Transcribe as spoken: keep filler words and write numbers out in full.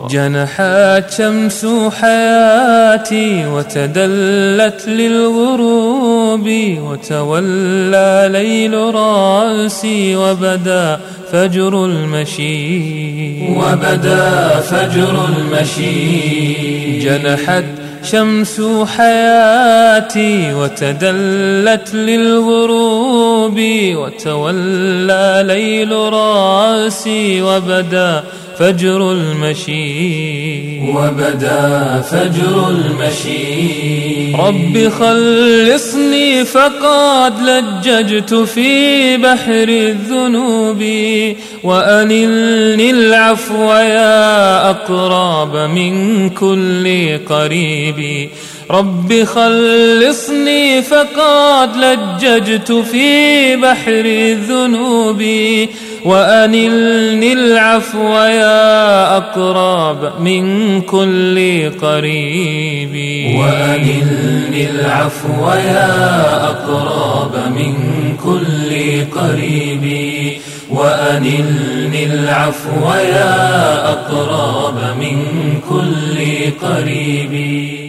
جنحت شمس حياتي وتدلت للغروب، وتولى ليل راسي وبدا فجر المشي وبدا فجر المشي. جنحت شمس حياتي وتدلت للغروب، وتولى ليل راسي وبدا فجر المشي وبدا فجر المشي. رب خلصني فقد لججت في بحر الذنوب، وأنلني العفو يا أقرب من كل قريب. رب خلصني فقد لججت في بحر الذنوب، وأنلني العفو يا أقرب من كل قريب. وأنلني العفو يا أقرب من كل قريب. وأنلني العفو يا أقرب من كل قريب.